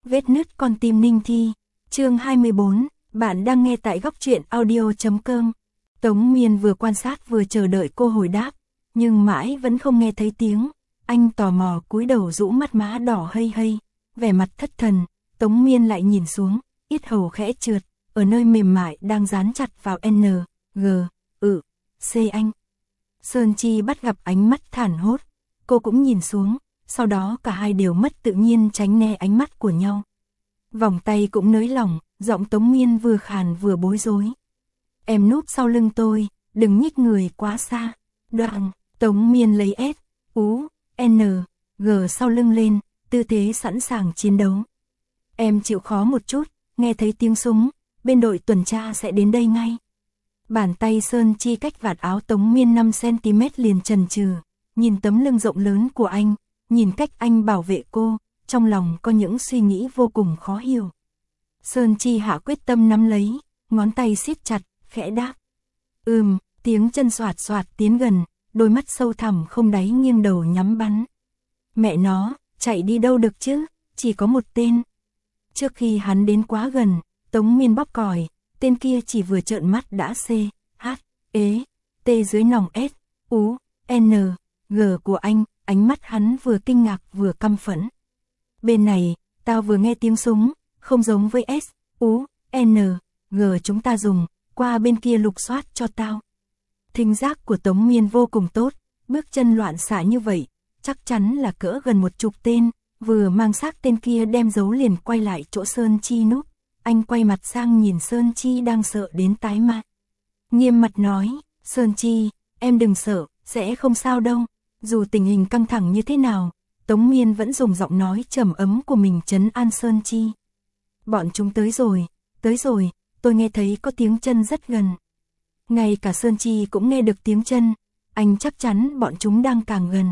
Vết nứt con tim Ninh Thi. Chương 24, bạn đang nghe tại góc truyện audio.com. Tống Miên vừa quan sát vừa chờ đợi cô hồi đáp, nhưng mãi vẫn không nghe thấy tiếng. Anh tò mò cúi đầu rũ mắt má đỏ hây hây, vẻ mặt thất thần. Tống Miên lại nhìn xuống, yết hầu khẽ trượt, ở nơi mềm mại đang dán chặt vào N, G, C anh. Sơn Chi bắt gặp ánh mắt thản hốt, cô cũng nhìn xuống, sau đó cả hai đều mất tự nhiên tránh né ánh mắt của nhau. Vòng tay cũng nới lỏng, giọng Tống Miên vừa khàn vừa bối rối. Em núp sau lưng tôi, đừng nhích người quá xa. Đoạn, Tống Miên lấy S, U, N, G sau lưng lên, tư thế sẵn sàng chiến đấu. Em chịu khó một chút, nghe thấy tiếng súng, bên đội tuần tra sẽ đến đây ngay. Bàn tay Sơn Chi cách vạt áo Tống Miên 5cm liền chần chừ, nhìn tấm lưng rộng lớn của anh, nhìn cách anh bảo vệ cô, trong lòng có những suy nghĩ vô cùng khó hiểu. Sơn Chi hạ quyết tâm nắm lấy, ngón tay siết chặt, khẽ đáp. Tiếng chân xoạt xoạt tiến gần, đôi mắt sâu thẳm không đáy nghiêng đầu nhắm bắn. Mẹ nó, chạy đi đâu được chứ, chỉ có một tên. Trước khi hắn đến quá gần, Tống Miên bóp còi, tên kia chỉ vừa trợn mắt đã C, H, E, T dưới nòng S, U, N, G của anh, ánh mắt hắn vừa kinh ngạc vừa căm phẫn. Bên này, tao vừa nghe tiếng súng, không giống với S, U, N, G chúng ta dùng, qua bên kia lục soát cho tao. Thính giác của Tống Miên vô cùng tốt, bước chân loạn xạ như vậy, chắc chắn là cỡ gần 10 tên, vừa mang xác tên kia đem giấu liền quay lại chỗ Sơn Chi núp. Anh quay mặt sang nhìn Sơn Chi đang sợ đến tái mặt. Nghiêm mặt nói, Sơn Chi, em đừng sợ, sẽ không sao đâu. Dù tình hình căng thẳng như thế nào, Tống Miên vẫn dùng giọng nói trầm ấm của mình trấn an Sơn Chi. Bọn chúng tới rồi, tôi nghe thấy có tiếng chân rất gần. Ngay cả Sơn Chi cũng nghe được tiếng chân, anh chắc chắn bọn chúng đang càng gần.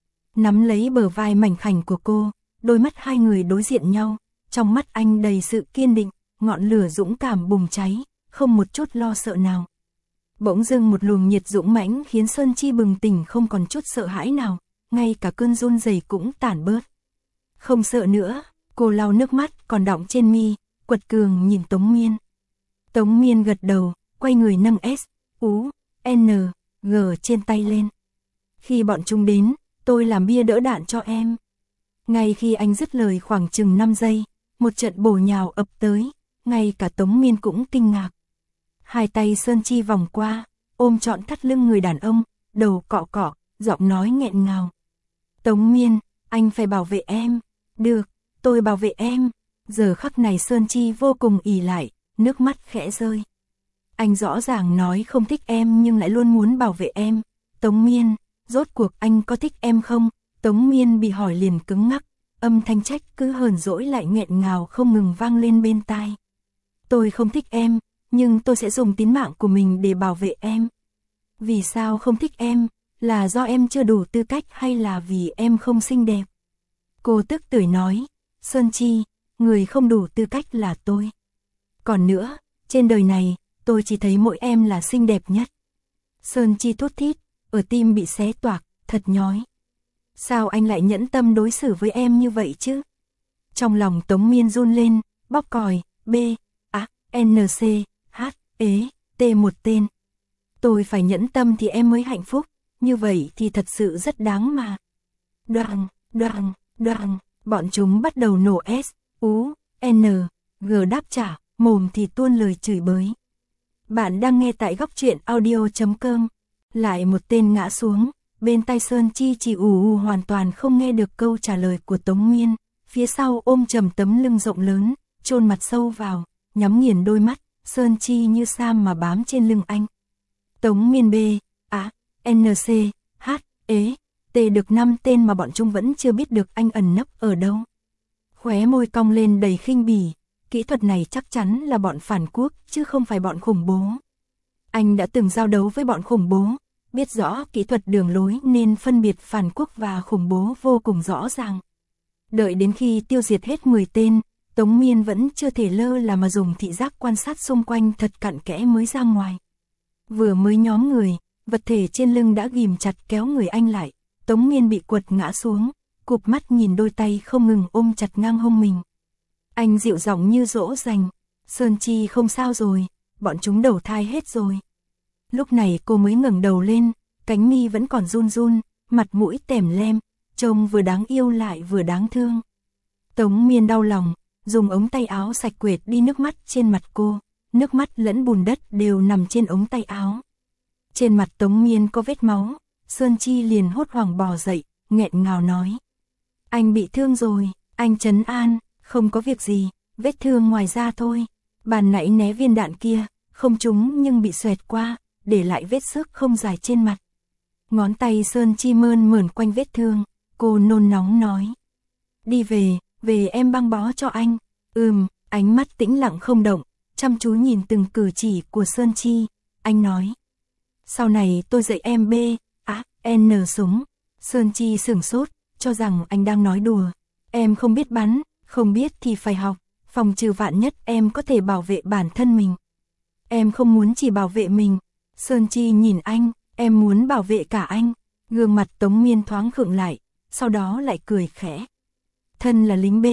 Nắm lấy bờ vai mảnh khảnh của cô, đôi mắt hai người đối diện nhau, trong mắt anh đầy sự kiên định, ngọn lửa dũng cảm bùng cháy, không một chút lo sợ nào. Bỗng dưng một luồng nhiệt dũng mãnh khiến Sơn Chi bừng tỉnh không còn chút sợ hãi nào, ngay cả cơn run rẩy cũng tản bớt. Không sợ nữa, cô lau nước mắt còn đọng trên mi, quật cường nhìn Tống Miên. Tống Miên gật đầu, quay người nâng S, U, N, G trên tay lên. Khi bọn chúng đến, tôi làm bia đỡ đạn cho em. Ngay khi anh dứt lời khoảng chừng 5 giây, một trận bổ nhào ập tới, ngay cả Tống Miên cũng kinh ngạc. Hai tay Sơn Chi vòng qua, ôm trọn thắt lưng người đàn ông, đầu cọ cọ, giọng nói nghẹn ngào. Tống Miên, anh phải bảo vệ em. Được, tôi bảo vệ em. Giờ khắc này Sơn Chi vô cùng ỷ lại, nước mắt khẽ rơi. Anh rõ ràng nói không thích em nhưng lại luôn muốn bảo vệ em. Tống Miên, rốt cuộc anh có thích em không? Tống Miên bị hỏi liền cứng ngắc, âm thanh trách cứ hờn dỗi lại nghẹn ngào không ngừng vang lên bên tai. Tôi không thích em, nhưng tôi sẽ dùng tính mạng của mình để bảo vệ em. Vì sao không thích em? Là do em chưa đủ tư cách hay là vì em không xinh đẹp? Cô tức tưởi nói, Sơn Chi, người không đủ tư cách là tôi. Còn nữa, trên đời này, tôi chỉ thấy mỗi em là xinh đẹp nhất. Sơn Chi thốt thít, ở tim bị xé toạc, thật nhói. Sao anh lại nhẫn tâm đối xử với em như vậy chứ? Trong lòng Tống Miên run lên, bóp còi, B, A, N, C, H, E, T một tên. Tôi phải nhẫn tâm thì em mới hạnh phúc, như vậy thì thật sự rất đáng mà. Đoàng, bọn chúng bắt đầu nổ S, U, N, G đáp trả, mồm thì tuôn lời chửi bới. Bạn đang nghe tại góc truyện audio.com. Lại một tên ngã xuống, bên tai Sơn Chi chỉ ù hoàn toàn không nghe được câu trả lời của Tống Miên, phía sau ôm chầm tấm lưng rộng lớn, chôn mặt sâu vào, nhắm nghiền đôi mắt, Sơn Chi như sam mà bám trên lưng anh. Tống Miên B, A, N, C, H, E, T được 5 tên mà bọn chúng vẫn chưa biết được anh ẩn nấp ở đâu. Khóe môi cong lên đầy khinh bỉ, kỹ thuật này chắc chắn là bọn phản quốc chứ không phải bọn khủng bố. Anh đã từng giao đấu với bọn khủng bố, biết rõ kỹ thuật đường lối nên phân biệt phản quốc và khủng bố vô cùng rõ ràng. Đợi đến khi tiêu diệt hết 10 tên, Tống Miên vẫn chưa thể lơ là mà dùng thị giác quan sát xung quanh thật cặn kẽ mới ra ngoài. Vừa mới nhóm người, vật thể trên lưng đã ghìm chặt kéo người anh lại, Tống Miên bị quật ngã xuống, cụp mắt nhìn đôi tay không ngừng ôm chặt ngang hông mình. Anh dịu giọng như dỗ dành. Sơn Chi không sao rồi, bọn chúng đầu thai hết rồi. Lúc này cô mới ngẩng đầu lên, cánh mi vẫn còn run run, mặt mũi tèm lem, trông vừa đáng yêu lại vừa đáng thương. Tống Miên đau lòng, dùng ống tay áo sạch quệt đi nước mắt trên mặt cô, nước mắt lẫn bùn đất đều nằm trên ống tay áo. Trên mặt Tống Miên có vết máu, Sơn Chi liền hốt hoảng bò dậy, nghẹn ngào nói. Anh bị thương rồi, anh trấn an, không có việc gì, vết thương ngoài da thôi. Bàn nãy né viên đạn kia, không trúng nhưng bị xoẹt qua, để lại vết xước không dài trên mặt. Ngón tay Sơn Chi mơn mởn quanh vết thương, cô nôn nóng nói. Đi về em băng bó cho anh. Ánh mắt tĩnh lặng không động, chăm chú nhìn từng cử chỉ của Sơn Chi, anh nói. Sau này tôi dạy em N súng. Sơn Chi sửng sốt, cho rằng anh đang nói đùa. Em không biết bắn, không biết thì phải học, phòng trừ vạn nhất em có thể bảo vệ bản thân mình. Em không muốn chỉ bảo vệ mình. Sơn Chi nhìn anh, em muốn bảo vệ cả anh. Gương mặt Tống Miên thoáng khựng lại, sau đó lại cười khẽ. Thân là lính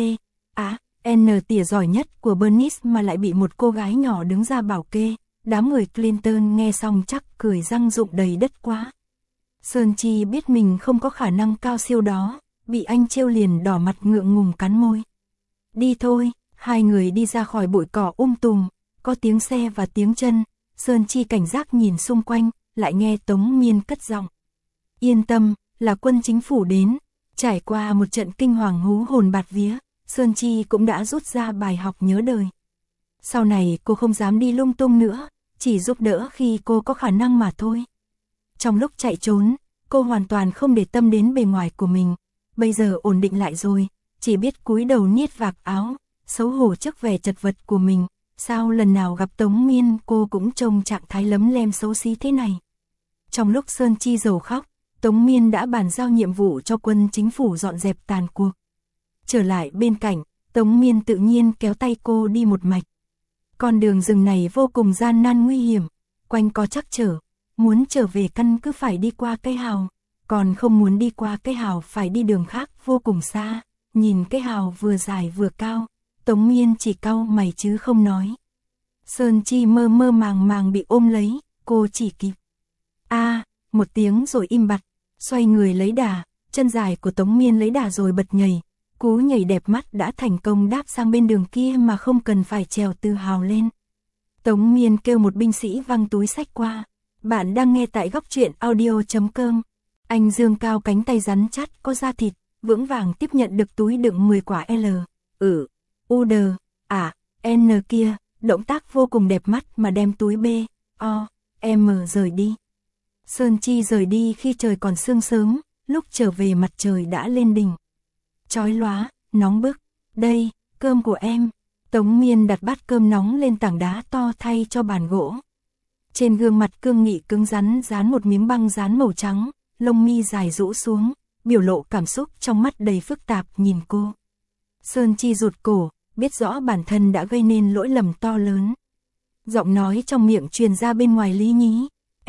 N tỉa giỏi nhất của Bernice mà lại bị một cô gái nhỏ đứng ra bảo kê. Đám người Clinton nghe xong chắc cười răng rụng đầy đất quá. Sơn Chi biết mình không có khả năng cao siêu đó, bị anh trêu liền đỏ mặt ngượng ngùng cắn môi. Đi thôi, hai người đi ra khỏi bụi cỏ tùm, có tiếng xe và tiếng chân. Sơn Chi cảnh giác nhìn xung quanh, lại nghe Tống Miên cất giọng. Yên tâm, là quân chính phủ đến. Trải qua một trận kinh hoàng hú hồn bạt vía, Sơn Chi cũng đã rút ra bài học nhớ đời. Sau này cô không dám đi lung tung nữa, chỉ giúp đỡ khi cô có khả năng mà thôi. Trong lúc chạy trốn, cô hoàn toàn không để tâm đến bề ngoài của mình. Bây giờ ổn định lại rồi, chỉ biết cúi đầu niết vạt áo, xấu hổ trước vẻ chật vật của mình. Sao lần nào gặp Tống Miên cô cũng trông trạng thái lấm lem xấu xí thế này. Trong lúc Sơn Chi dầu khóc, Tống Miên đã bàn giao nhiệm vụ cho quân chính phủ dọn dẹp tàn cuộc. Trở lại bên cạnh, Tống Miên tự nhiên kéo tay cô đi một mạch. Con đường rừng này vô cùng gian nan nguy hiểm, quanh co trắc trở, muốn trở về căn cứ phải đi qua cây hào, còn không muốn đi qua cây hào phải đi đường khác vô cùng xa. Nhìn cây hào vừa dài vừa cao, Tống Miên chỉ cau mày chứ không nói. Sơn Chi mơ mơ màng màng bị ôm lấy, cô chỉ kịp một tiếng rồi im bặt, xoay người lấy đà, chân dài của Tống Miên lấy đà rồi bật nhảy. Cú nhảy đẹp mắt đã thành công đáp sang bên đường kia mà không cần phải trèo từ hào lên. Tống Miên kêu một binh sĩ văng túi sách qua. Bạn đang nghe tại góc truyện audio.com. Anh dương cao cánh tay rắn chắc có da thịt, vững vàng tiếp nhận được túi đựng 10 quả L, U, D, A, N kia, động tác vô cùng đẹp mắt mà đem túi B, O, M rời đi. Sơn Chi rời đi khi trời còn sương sớm, lúc trở về mặt trời đã lên đỉnh. Chói lóa, nóng bức. Đây, cơm của em. Tống Miên đặt bát cơm nóng lên tảng đá to thay cho bàn gỗ. Trên gương mặt cương nghị cứng rắn dán một miếng băng dán màu trắng, lông mi dài rũ xuống, biểu lộ cảm xúc trong mắt đầy phức tạp nhìn cô. Sơn Chi rụt cổ, biết rõ bản thân đã gây nên lỗi lầm to lớn. Giọng nói trong miệng truyền ra bên ngoài lý nhí.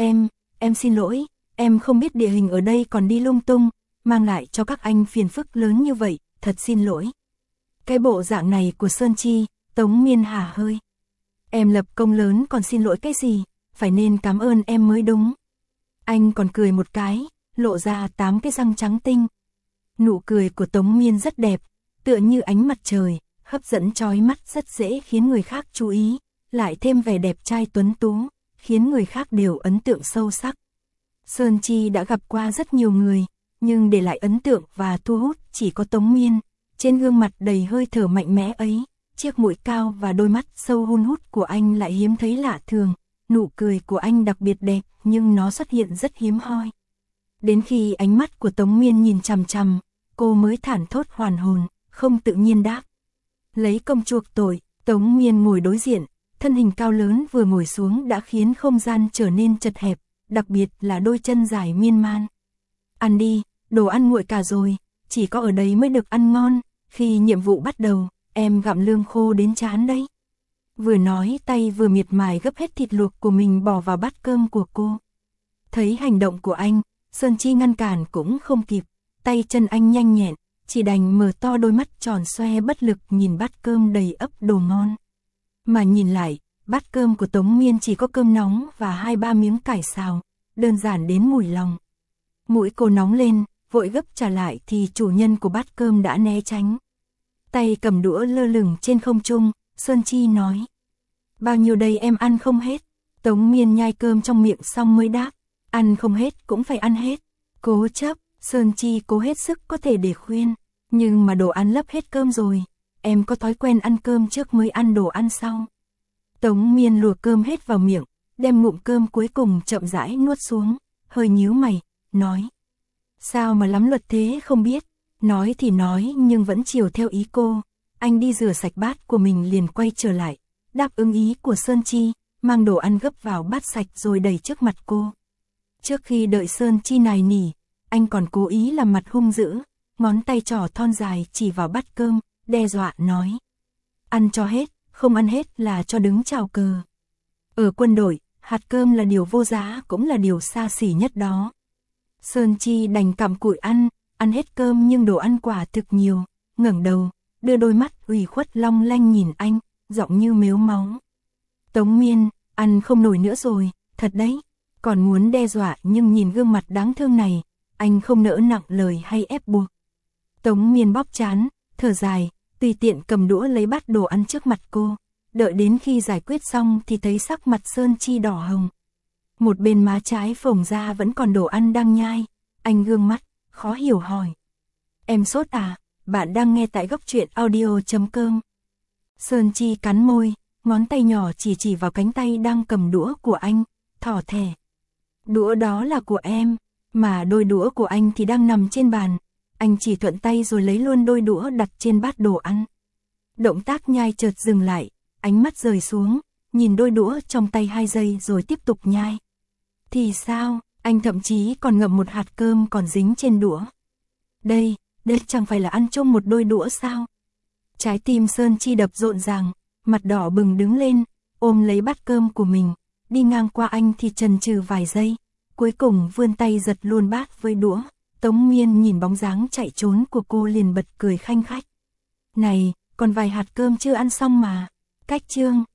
Em xin lỗi, em không biết địa hình ở đây còn đi lung tung, mang lại cho các anh phiền phức lớn như vậy, thật xin lỗi. Cái bộ dạng này của Sơn Chi, Tống Miên hả hơi. Em lập công lớn còn xin lỗi cái gì, phải nên cảm ơn em mới đúng. Anh còn cười một cái, lộ ra 8 cái răng trắng tinh. Nụ cười của Tống Miên rất đẹp, tựa như ánh mặt trời, hấp dẫn chói mắt, rất dễ khiến người khác chú ý, lại thêm vẻ đẹp trai tuấn tú, khiến người khác đều ấn tượng sâu sắc. Sơn Chi đã gặp qua rất nhiều người, nhưng để lại ấn tượng và thu hút chỉ có Tống Miên. Trên gương mặt đầy hơi thở mạnh mẽ ấy, chiếc mũi cao và đôi mắt sâu hun hút của anh lại hiếm thấy lạ thường. Nụ cười của anh đặc biệt đẹp, nhưng nó xuất hiện rất hiếm hoi. Đến khi ánh mắt của Tống Miên nhìn chằm chằm, cô mới thản thốt hoàn hồn, không tự nhiên đáp. Lấy công chuộc tội. Tống Miên ngồi đối diện, thân hình cao lớn vừa ngồi xuống đã khiến không gian trở nên chật hẹp, đặc biệt là đôi chân dài miên man. Ăn đi, đồ ăn nguội cả rồi, chỉ có ở đấy mới được ăn ngon, khi nhiệm vụ bắt đầu, em gặm lương khô đến chán đấy. Vừa nói tay vừa miệt mài gấp hết thịt luộc của mình bỏ vào bát cơm của cô. Thấy hành động của anh, Sơn Chi ngăn cản cũng không kịp, tay chân anh nhanh nhẹn, chỉ đành mở to đôi mắt tròn xoe bất lực nhìn bát cơm đầy ắp đồ ngon. Mà nhìn lại, bát cơm của Tống Miên chỉ có cơm nóng và 2-3 miếng cải xào, đơn giản đến mùi lòng. Mũi cô nóng lên, vội gấp trả lại thì chủ nhân của bát cơm đã né tránh. Tay cầm đũa lơ lửng trên không trung, Sơn Chi nói. Bao nhiêu đây em ăn không hết. Tống Miên nhai cơm trong miệng xong mới đáp. Ăn không hết cũng phải ăn hết. Cố chấp, Sơn Chi cố hết sức có thể để khuyên. Nhưng mà đồ ăn lấp hết cơm rồi. Em có thói quen ăn cơm trước mới ăn đồ ăn sau. Tống Miên lùa cơm hết vào miệng, đem ngụm cơm cuối cùng chậm rãi nuốt xuống, hơi nhíu mày, nói. Sao mà lắm luật thế không biết. Nói thì nói nhưng vẫn chiều theo ý cô. Anh đi rửa sạch bát của mình liền quay trở lại, đáp ứng ý của Sơn Chi, mang đồ ăn gấp vào bát sạch rồi đẩy trước mặt cô. Trước khi đợi Sơn Chi nài nỉ, anh còn cố ý làm mặt hung dữ, ngón tay trỏ thon dài chỉ vào bát cơm, đe dọa nói. Ăn cho hết, không ăn hết là cho đứng chào cờ. Ở quân đội, hạt cơm là điều vô giá cũng là điều xa xỉ nhất đó. Sơn Chi đành cặm cụi ăn hết cơm nhưng đồ ăn quả thực nhiều, ngẩng đầu, đưa đôi mắt ủy khuất long lanh nhìn anh, giọng như mếu máu. Tống Miên, ăn không nổi nữa rồi, thật đấy. Còn muốn đe dọa nhưng nhìn gương mặt đáng thương này, anh không nỡ nặng lời hay ép buộc. Tống Miên bóp trán, thở dài, tùy tiện cầm đũa lấy bát đồ ăn trước mặt cô. Đợi đến khi giải quyết xong thì thấy sắc mặt Sơn Chi đỏ hồng. Một bên má trái phồng ra vẫn còn đồ ăn đang nhai. Anh gương mắt, khó hiểu hỏi. Em sốt à? Bạn đang nghe tại Góc Truyện Audio.com. Sơn Chi cắn môi, ngón tay nhỏ chỉ vào cánh tay đang cầm đũa của anh, thỏ thẻ. Đũa đó là của em, mà đôi đũa của anh thì đang nằm trên bàn. Anh chỉ thuận tay rồi lấy luôn đôi đũa đặt trên bát đồ ăn. Động tác nhai chợt dừng lại, ánh mắt rời xuống, nhìn đôi đũa trong tay 2 giây rồi tiếp tục nhai. Thì sao, anh thậm chí còn ngậm một hạt cơm còn dính trên đũa. Đây chẳng phải là ăn chung một đôi đũa sao? Trái tim Sơn Chi đập rộn ràng, mặt đỏ bừng đứng lên, ôm lấy bát cơm của mình, đi ngang qua anh thì chần chừ vài giây, cuối cùng vươn tay giật luôn bát với đũa. Tống Miên nhìn bóng dáng chạy trốn của cô liền bật cười khanh khách. Này, còn vài hạt cơm chưa ăn xong mà. Cách chương